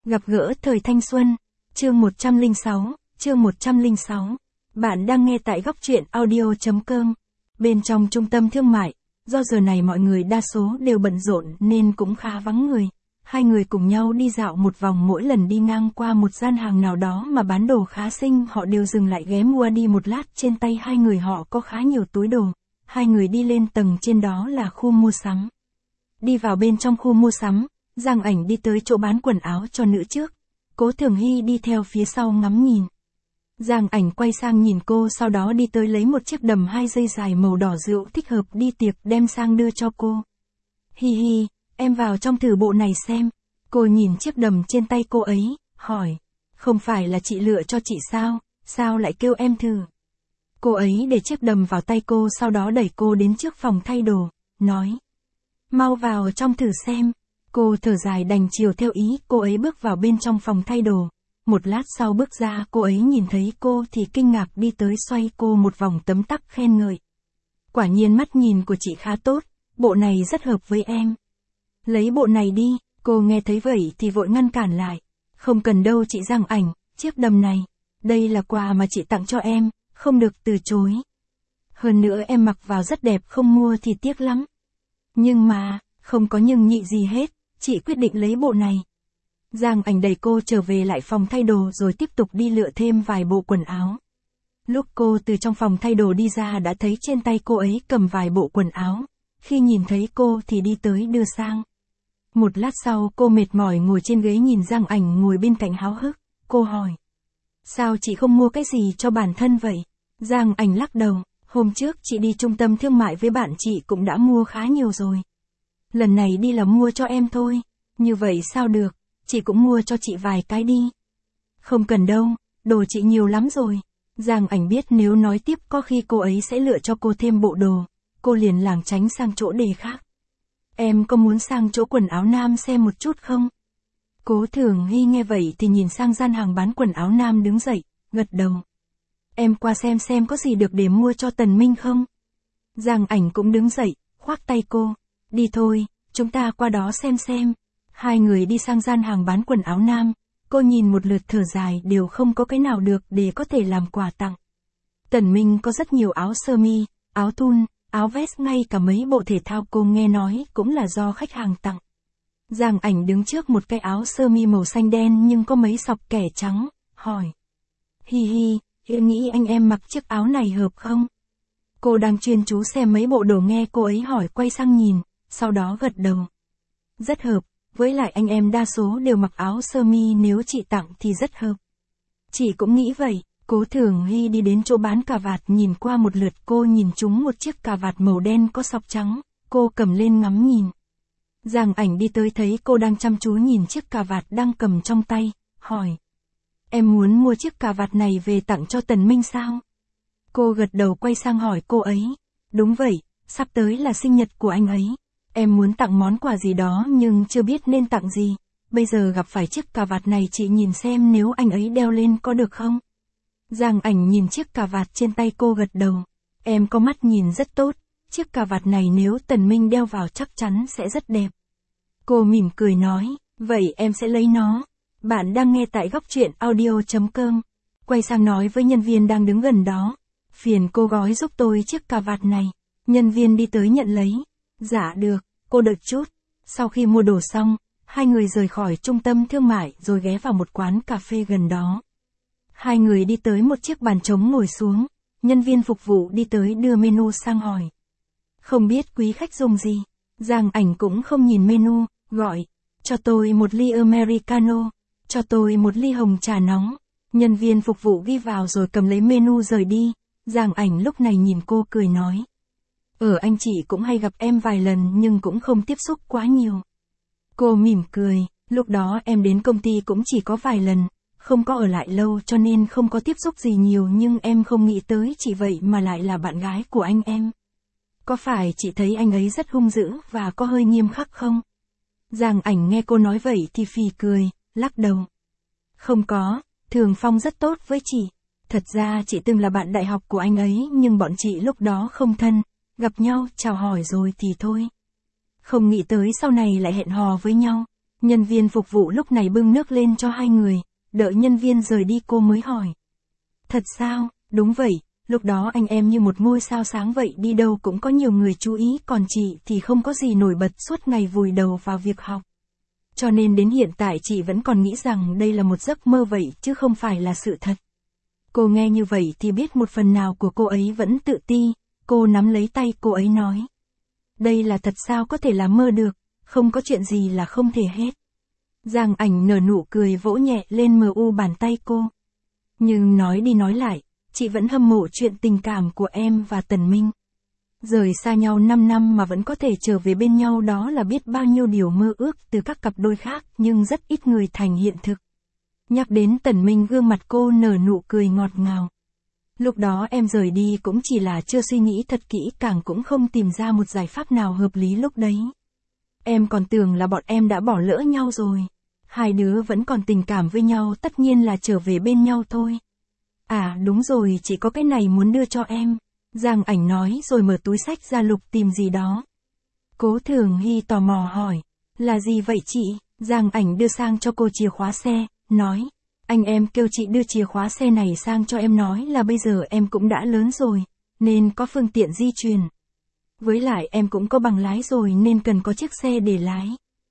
Gặp gỡ thời thanh xuân. Chương 106. Bạn đang nghe tại góc truyện audio.com. Bên trong trung tâm thương mại, do giờ này mọi người đa số đều bận rộn nên cũng khá vắng người. Hai người cùng nhau đi dạo một vòng, mỗi lần đi ngang qua một gian hàng nào đó mà bán đồ khá xinh, họ đều dừng lại ghé mua đi một lát. Trên tay hai người họ có khá nhiều túi đồ. Hai người đi lên tầng trên, đó là khu mua sắm. Đi vào bên trong khu mua sắm, Giang Ảnh đi tới chỗ bán quần áo cho nữ trước. Cố Thường Hy đi theo phía sau ngắm nhìn. Giang Ảnh quay sang nhìn cô, sau đó đi tới lấy một chiếc đầm 2 dây dài màu đỏ rượu thích hợp đi tiệc, đem sang đưa cho cô. Hi hi, em vào trong thử bộ này xem. Cô nhìn chiếc đầm trên tay cô ấy, hỏi. Không phải là chị lựa cho chị sao, sao lại kêu em thử? Cô ấy để chiếc đầm vào tay cô, sau đó đẩy cô đến trước phòng thay đồ, nói. Mau vào trong thử xem. Cô thở dài đành chiều theo ý, cô ấy bước vào bên trong phòng thay đồ. Một lát sau bước ra, cô ấy nhìn thấy cô thì kinh ngạc đi tới xoay cô một vòng tấm tắc khen ngợi. Quả nhiên mắt nhìn của chị khá tốt, bộ này rất hợp với em. Lấy bộ này đi, cô nghe thấy vậy thì vội ngăn cản lại. Không cần đâu chị Giang Ảnh, chiếc đầm này, đây là quà mà chị tặng cho em, không được từ chối. Hơn nữa em mặc vào rất đẹp, không mua thì tiếc lắm. Nhưng mà, không có nhưng nhị gì hết, chị quyết định lấy bộ này. Giang Ảnh đẩy cô trở về lại phòng thay đồ rồi tiếp tục đi lựa thêm vài bộ quần áo. Lúc cô từ trong phòng thay đồ đi ra đã thấy trên tay cô ấy cầm vài bộ quần áo. Khi nhìn thấy cô thì đi tới đưa sang. Một lát sau cô mệt mỏi ngồi trên ghế nhìn Giang Ảnh ngồi bên cạnh háo hức. Cô hỏi. Sao chị không mua cái gì cho bản thân vậy? Giang Ảnh lắc đầu. Hôm trước chị đi trung tâm thương mại với bạn chị cũng đã mua khá nhiều rồi. Lần này đi là mua cho em thôi. Như vậy sao được, chị cũng mua cho chị vài cái đi. Không cần đâu, đồ chị nhiều lắm rồi. Giang Ảnh biết nếu nói tiếp có khi cô ấy sẽ lựa cho cô thêm bộ đồ. Cô liền lảng tránh sang chỗ đề khác. Em có muốn sang chỗ quần áo nam xem một chút không? Cố Thường Hy nghe vậy thì nhìn sang gian hàng bán quần áo nam đứng dậy, gật đầu. Em qua xem có gì được để mua cho Tần Minh không? Giang Ảnh cũng đứng dậy, khoác tay cô. Đi thôi, chúng ta qua đó xem. Hai người đi sang gian hàng bán quần áo nam. Cô nhìn một lượt thở dài, đều không có cái nào được để có thể làm quà tặng. Tần Minh có rất nhiều áo sơ mi, áo thun, áo vest, ngay cả mấy bộ thể thao cô nghe nói cũng là do khách hàng tặng. Giang Ảnh đứng trước một cái áo sơ mi màu xanh đen nhưng có mấy sọc kẻ trắng, hỏi. Hi hi, nghĩ anh em mặc chiếc áo này hợp không? Cô đang chuyên chú xem mấy bộ đồ, nghe cô ấy hỏi quay sang nhìn, sau đó gật đầu. Rất hợp, với lại anh em đa số đều mặc áo sơ mi, nếu chị tặng thì rất hợp. Chị cũng nghĩ vậy. Cố Thường Hy đi đến chỗ bán cà vạt, nhìn qua một lượt, cô nhìn trúng một chiếc cà vạt màu đen có sọc trắng, cô cầm lên ngắm nhìn. Giang Ảnh đi tới thấy cô đang chăm chú nhìn chiếc cà vạt đang cầm trong tay, hỏi. Em muốn mua chiếc cà vạt này về tặng cho Tần Minh sao? Cô gật đầu quay sang hỏi cô ấy. Đúng vậy, sắp tới là sinh nhật của anh ấy. Em muốn tặng món quà gì đó nhưng chưa biết nên tặng gì. Bây giờ gặp phải chiếc cà vạt này, chị nhìn xem nếu anh ấy đeo lên có được không? Giang Ảnh nhìn chiếc cà vạt trên tay cô gật đầu. Em có mắt nhìn rất tốt, chiếc cà vạt này nếu Tần Minh đeo vào chắc chắn sẽ rất đẹp. Cô mỉm cười nói, vậy em sẽ lấy nó. Bạn đang nghe tại góc truyện audio.com. Quay sang nói với nhân viên đang đứng gần đó. Phiền cô gói giúp tôi chiếc cà vạt này. Nhân viên đi tới nhận lấy. Dạ được, cô đợi chút. Sau khi mua đồ xong, hai người rời khỏi trung tâm thương mại rồi ghé vào một quán cà phê gần đó. Hai người đi tới một chiếc bàn trống ngồi xuống. Nhân viên phục vụ đi tới đưa menu sang hỏi. Không biết quý khách dùng gì? Giang Ảnh cũng không nhìn menu, gọi. Cho tôi một ly Americano. Cho tôi một ly hồng trà nóng. Nhân viên phục vụ ghi vào rồi cầm lấy menu rời đi. Giang Ảnh lúc này nhìn cô cười nói. Anh chị cũng hay gặp em vài lần nhưng cũng không tiếp xúc quá nhiều. Cô mỉm cười, lúc đó em đến công ty cũng chỉ có vài lần, không có ở lại lâu cho nên không có tiếp xúc gì nhiều, nhưng em không nghĩ tới chị vậy mà lại là bạn gái của anh em. Có phải chị thấy anh ấy rất hung dữ và có hơi nghiêm khắc không? Giang Ảnh nghe cô nói vậy thì phì cười, lắc đầu. Không có, Thường Phong rất tốt với chị. Thật ra chị từng là bạn đại học của anh ấy nhưng bọn chị lúc đó không thân, gặp nhau chào hỏi rồi thì thôi. Không nghĩ tới sau này lại hẹn hò với nhau. Nhân viên phục vụ lúc này bưng nước lên cho hai người, đợi nhân viên rời đi cô mới hỏi. Thật sao, đúng vậy, lúc đó anh em như một ngôi sao sáng vậy, đi đâu cũng có nhiều người chú ý, còn chị thì không có gì nổi bật, suốt ngày vùi đầu vào việc học. Cho nên đến hiện tại chị vẫn còn nghĩ rằng đây là một giấc mơ vậy chứ không phải là sự thật. Cô nghe như vậy thì biết một phần nào của cô ấy vẫn tự ti, cô nắm lấy tay cô ấy nói. Đây là thật sao có thể là mơ được, không có chuyện gì là không thể hết. Giang Ảnh nở nụ cười vỗ nhẹ lên mu bàn tay cô. Nhưng nói đi nói lại, chị vẫn hâm mộ chuyện tình cảm của em và Tần Minh. Rời xa nhau 5 năm mà vẫn có thể trở về bên nhau, đó là biết bao nhiêu điều mơ ước từ các cặp đôi khác, nhưng rất ít người thành hiện thực. Nhắc đến Tần Minh, gương mặt cô nở nụ cười ngọt ngào. Lúc đó em rời đi cũng chỉ là chưa suy nghĩ thật kỹ, càng cũng không tìm ra một giải pháp nào hợp lý lúc đấy. Em còn tưởng là bọn em đã bỏ lỡ nhau rồi. Hai đứa vẫn còn tình cảm với nhau, tất nhiên là trở về bên nhau thôi. À đúng rồi, chị có cái này muốn đưa cho em. Giang Ảnh nói rồi mở túi xách ra lục tìm gì đó. Cố Thường Hy tò mò hỏi. Là gì vậy chị? Giang Ảnh đưa sang cho cô chìa khóa xe, nói. Anh em kêu chị đưa chìa khóa xe này sang cho em, nói là bây giờ em cũng đã lớn rồi, nên có phương tiện di chuyển. Với lại em cũng có bằng lái rồi nên cần có chiếc xe để lái.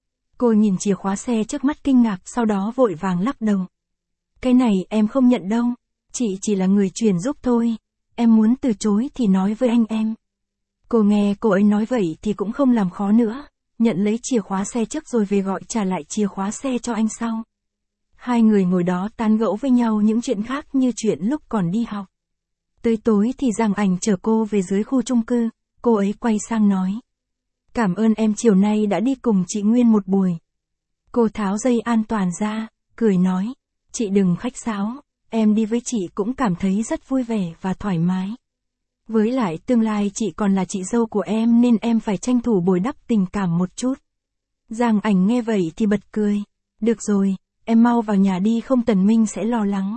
Cô nhìn chìa khóa xe trước mắt kinh ngạc, sau đó vội vàng lắc đầu. Cái này em không nhận đâu, chị chỉ là người chuyển giúp thôi, em muốn từ chối thì nói với anh em. Cô nghe cô ấy nói vậy thì cũng không làm khó nữa, nhận lấy chìa khóa xe trước rồi về gọi trả lại chìa khóa xe cho anh sau. Hai người ngồi đó tán gẫu với nhau những chuyện khác như chuyện lúc còn đi học. Tới tối thì Giang Ảnh chở cô về dưới khu chung cư, cô ấy quay sang nói. Cảm ơn em chiều nay đã đi cùng chị Nguyên một buổi. Cô tháo dây an toàn ra, cười nói. Chị đừng khách sáo, em đi với chị cũng cảm thấy rất vui vẻ và thoải mái. Với lại tương lai chị còn là chị dâu của em nên em phải tranh thủ bồi đắp tình cảm một chút. Giang Ảnh nghe vậy thì bật cười. Được rồi, em mau vào nhà đi không Tần Minh sẽ lo lắng.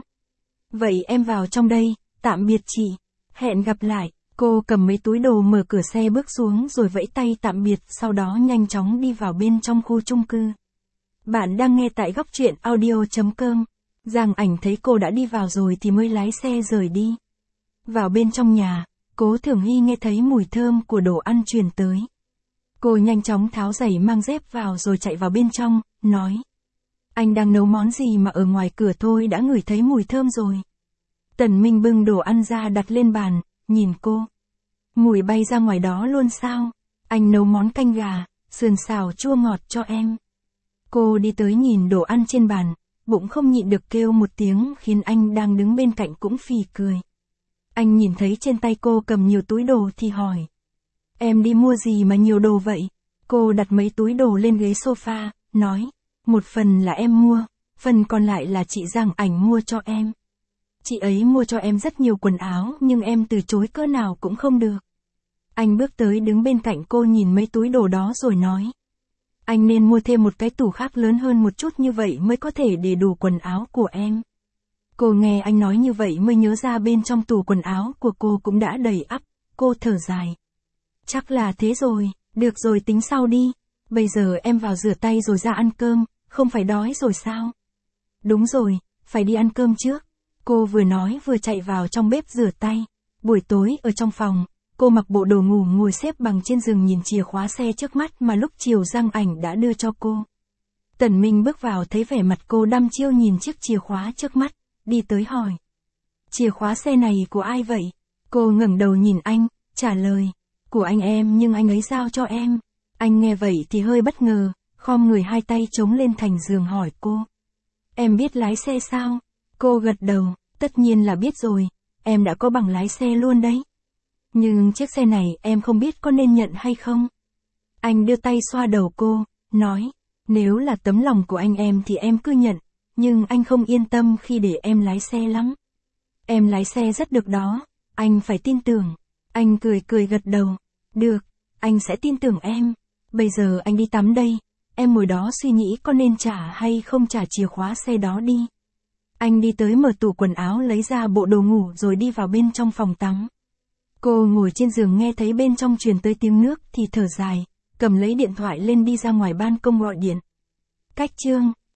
Vậy em vào trong đây, tạm biệt chị. Hẹn gặp lại. Cô cầm mấy túi đồ mở cửa xe bước xuống rồi vẫy tay tạm biệt, sau đó nhanh chóng đi vào bên trong khu chung cư. Bạn đang nghe tại góc truyện audio.com. Giang Ảnh thấy cô đã đi vào rồi thì mới lái xe rời đi. Vào bên trong nhà, Cố Thường Hy nghe thấy mùi thơm của đồ ăn truyền tới. Cô nhanh chóng tháo giày mang dép vào rồi chạy vào bên trong, nói. Anh đang nấu món gì mà ở ngoài cửa tôi đã ngửi thấy mùi thơm rồi. Tần Minh bưng đồ ăn ra đặt lên bàn, nhìn cô. Mùi bay ra ngoài đó luôn sao? Anh nấu món canh gà, sườn xào chua ngọt cho em. Cô đi tới nhìn đồ ăn trên bàn, bụng không nhịn được kêu một tiếng khiến anh đang đứng bên cạnh cũng phì cười. Anh nhìn thấy trên tay cô cầm nhiều túi đồ thì hỏi. Em đi mua gì mà nhiều đồ vậy? Cô đặt mấy túi đồ lên ghế sofa, nói. Một phần là em mua, phần còn lại là chị Giang Ảnh mua cho em. Chị ấy mua cho em rất nhiều quần áo nhưng em từ chối cỡ nào cũng không được. Anh bước tới đứng bên cạnh cô nhìn mấy túi đồ đó rồi nói. Anh nên mua thêm một cái tủ khác lớn hơn một chút, như vậy mới có thể để đủ quần áo của em. Cô nghe anh nói như vậy mới nhớ ra bên trong tủ quần áo của cô cũng đã đầy ắp, cô thở dài. Chắc là thế rồi, được rồi tính sau đi. Bây giờ em vào rửa tay rồi ra ăn cơm, không phải đói rồi sao? Đúng rồi, phải đi ăn cơm trước. Cô vừa nói vừa chạy vào trong bếp rửa tay. Buổi tối ở trong phòng, cô mặc bộ đồ ngủ ngồi xếp bằng trên giường nhìn chìa khóa xe trước mắt mà lúc chiều Giang Ảnh đã đưa cho cô. Tần Minh bước vào thấy vẻ mặt cô đăm chiêu nhìn chiếc chìa khóa trước mắt, đi tới hỏi. Chìa khóa xe này của ai vậy? Cô ngẩng đầu nhìn anh, trả lời. Của anh em nhưng anh ấy giao cho em. Anh nghe vậy thì hơi bất ngờ, khom người hai tay chống lên thành giường hỏi cô. Em biết lái xe sao? Cô gật đầu, tất nhiên là biết rồi, em đã có bằng lái xe luôn đấy. Nhưng chiếc xe này em không biết có nên nhận hay không? Anh đưa tay xoa đầu cô, nói, nếu là tấm lòng của anh em thì em cứ nhận, nhưng anh không yên tâm khi để em lái xe lắm. Em lái xe rất được đó, anh phải tin tưởng. Anh cười cười gật đầu, được, anh sẽ tin tưởng em. Bây giờ anh đi tắm đây, em ngồi đó suy nghĩ có nên trả hay không trả chìa khóa xe đó đi. Anh đi tới mở tủ quần áo lấy ra bộ đồ ngủ rồi đi vào bên trong phòng tắm. Cô ngồi trên giường nghe thấy bên trong truyền tới tiếng nước thì thở dài, cầm lấy điện thoại lên đi ra ngoài ban công gọi điện. Cách chương